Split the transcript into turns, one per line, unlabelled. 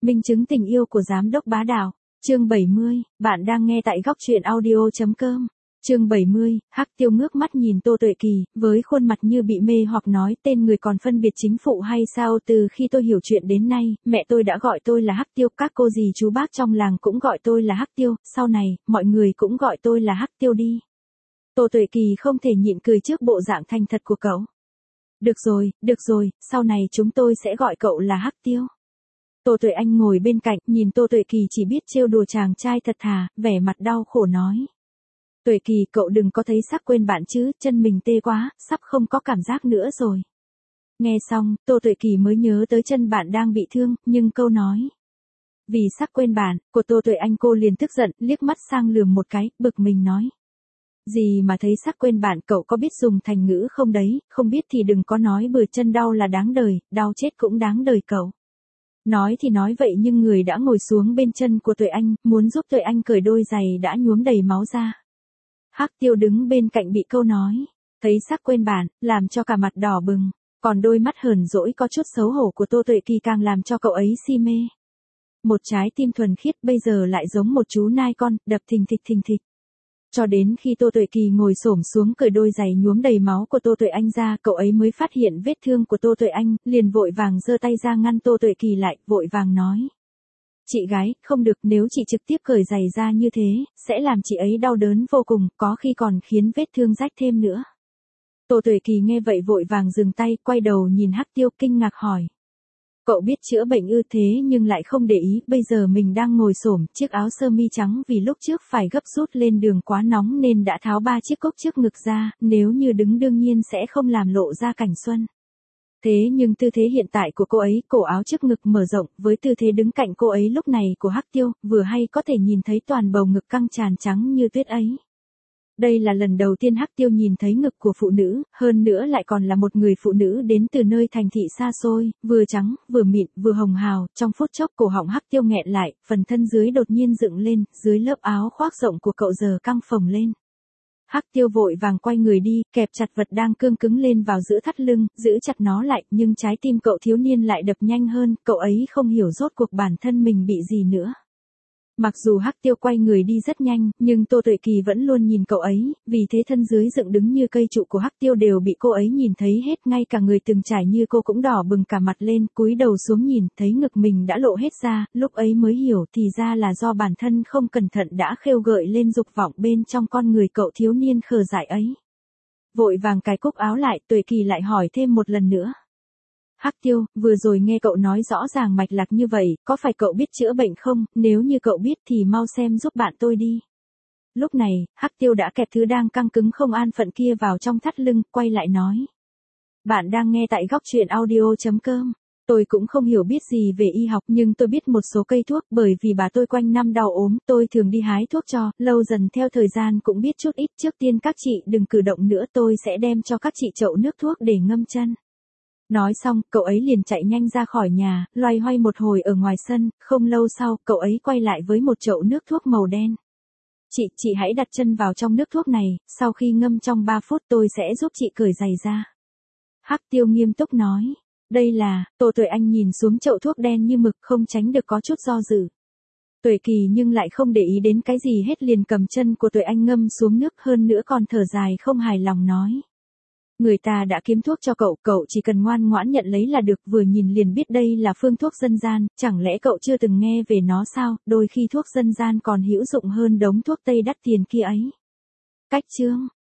Minh chứng tình yêu của giám đốc bá đạo. Chương 70, bạn đang nghe tại góc truyện audio.com. Chương 70, Hắc Tiêu ngước mắt nhìn Tô Tuệ Kỳ, với khuôn mặt như bị mê hoặc nói tên người còn phân biệt chính phụ hay sao. Từ khi tôi hiểu chuyện đến nay, mẹ tôi đã gọi tôi là Hắc Tiêu, các cô dì chú bác trong làng cũng gọi tôi là Hắc Tiêu, sau này, mọi người cũng gọi tôi là Hắc Tiêu đi. Tô Tuệ Kỳ không thể nhịn cười trước bộ dạng thành thật của cậu. Được rồi, sau này chúng tôi sẽ gọi cậu là Hắc Tiêu. Tô Tuệ Anh ngồi bên cạnh, nhìn Tô Tuệ Kỳ chỉ biết trêu đùa chàng trai thật thà, vẻ mặt đau khổ nói. Tuệ Kỳ, cậu đừng có thấy sắc quên bạn chứ, chân mình tê quá, sắp không có cảm giác nữa rồi. Nghe xong, Tô Tuệ Kỳ mới nhớ tới chân bạn đang bị thương, nhưng câu nói vì sắc quên bạn của Tô Tuệ Anh cô liền tức giận, liếc mắt sang lườm một cái, bực mình nói. Gì mà thấy sắc quên bạn, cậu có biết dùng thành ngữ không đấy, không biết thì đừng có nói bừa, chân đau là đáng đời, đau chết cũng đáng đời cậu. Nói thì nói vậy nhưng người đã ngồi xuống bên chân của Tuệ Anh, muốn giúp Tuệ Anh cởi đôi giày đã nhuốm đầy máu ra. Hắc Tiêu đứng bên cạnh bị câu nói thấy sắc quên bạn, làm cho cả mặt đỏ bừng, còn đôi mắt hờn dỗi có chút xấu hổ của Tô Tuệ Kỳ càng làm cho cậu ấy si mê. Một trái tim thuần khiết bây giờ lại giống một chú nai con, đập thình thịch. Cho đến khi Tô Tuệ Kỳ ngồi xổm xuống cởi đôi giày nhuốm đầy máu của Tô Tuệ Anh ra, cậu ấy mới phát hiện vết thương của Tô Tuệ Anh, liền vội vàng giơ tay ra ngăn Tô Tuệ Kỳ lại, vội vàng nói. Chị gái, không được, nếu chị trực tiếp cởi giày ra như thế, sẽ làm chị ấy đau đớn vô cùng, có khi còn khiến vết thương rách thêm nữa. Tô Tuệ Kỳ nghe vậy vội vàng dừng tay, quay đầu nhìn Hắc Tiêu kinh ngạc hỏi. Cậu biết chữa bệnh ư, thế nhưng lại không để ý, bây giờ mình đang ngồi xổm, chiếc áo sơ mi trắng vì lúc trước phải gấp rút lên đường quá nóng nên đã tháo 3 chiếc cúc trước ngực ra, nếu như đứng đương nhiên sẽ không làm lộ ra cảnh xuân. Thế nhưng tư thế hiện tại của cô ấy, cổ áo trước ngực mở rộng, với tư thế đứng cạnh cô ấy lúc này của Hắc Tiêu, vừa hay có thể nhìn thấy toàn bầu ngực căng tràn trắng như tuyết ấy. Đây là lần đầu tiên Hắc Tiêu nhìn thấy ngực của phụ nữ, hơn nữa lại còn là một người phụ nữ đến từ nơi thành thị xa xôi, vừa trắng, vừa mịn, vừa hồng hào, trong phút chốc cổ họng Hắc Tiêu nghẹn lại, phần thân dưới đột nhiên dựng lên, dưới lớp áo khoác rộng của cậu giờ căng phồng lên. Hắc Tiêu vội vàng quay người đi, kẹp chặt vật đang cương cứng lên vào giữa thắt lưng, giữ chặt nó lại, nhưng trái tim cậu thiếu niên lại đập nhanh hơn, cậu ấy không hiểu rốt cuộc bản thân mình bị gì nữa. Mặc dù Hắc Tiêu quay người đi rất nhanh, nhưng Tô Tuệ Kỳ vẫn luôn nhìn cậu ấy, vì thế thân dưới dựng đứng như cây trụ của Hắc Tiêu đều bị cô ấy nhìn thấy hết, ngay cả người từng trải như cô cũng đỏ bừng cả mặt lên, cúi đầu xuống nhìn, thấy ngực mình đã lộ hết ra, lúc ấy mới hiểu thì ra là do bản thân không cẩn thận đã khêu gợi lên dục vọng bên trong con người cậu thiếu niên khờ dại ấy. Vội vàng cài cúc áo lại, Tuệ Kỳ lại hỏi thêm một lần nữa. Hắc Tiêu, vừa rồi nghe cậu nói rõ ràng mạch lạc như vậy, có phải cậu biết chữa bệnh không, nếu như cậu biết thì mau xem giúp bạn tôi đi. Lúc này, Hắc Tiêu đã kẹp thứ đang căng cứng không an phận kia vào trong thắt lưng, quay lại nói. Bạn đang nghe tại góc truyện audio.com. Tôi cũng không hiểu biết gì về y học nhưng tôi biết một số cây thuốc, bởi vì bà tôi quanh năm đau ốm, tôi thường đi hái thuốc cho, lâu dần theo thời gian cũng biết chút ít. Trước tiên các chị đừng cử động nữa, tôi sẽ đem cho các chị chậu nước thuốc để ngâm chân. Nói xong, cậu ấy liền chạy nhanh ra khỏi nhà, loay hoay một hồi ở ngoài sân, không lâu sau, cậu ấy quay lại với một chậu nước thuốc màu đen. Chị hãy đặt chân vào trong nước thuốc này, sau khi ngâm trong 3 phút tôi sẽ giúp chị cởi giày ra. Hắc Tiêu nghiêm túc nói. Đây là, Tô Tuệ Anh nhìn xuống chậu thuốc đen như mực không tránh được có chút do dự. Tuệ Kỳ nhưng lại không để ý đến cái gì hết, liền cầm chân của Tuệ Anh ngâm xuống nước, hơn nữa còn thở dài không hài lòng nói. Người ta đã kiếm thuốc cho cậu, cậu chỉ cần ngoan ngoãn nhận lấy là được, vừa nhìn liền biết đây là phương thuốc dân gian, chẳng lẽ cậu chưa từng nghe về nó sao, đôi khi thuốc dân gian còn hữu dụng hơn đống thuốc Tây đắt tiền kia ấy. Cách chương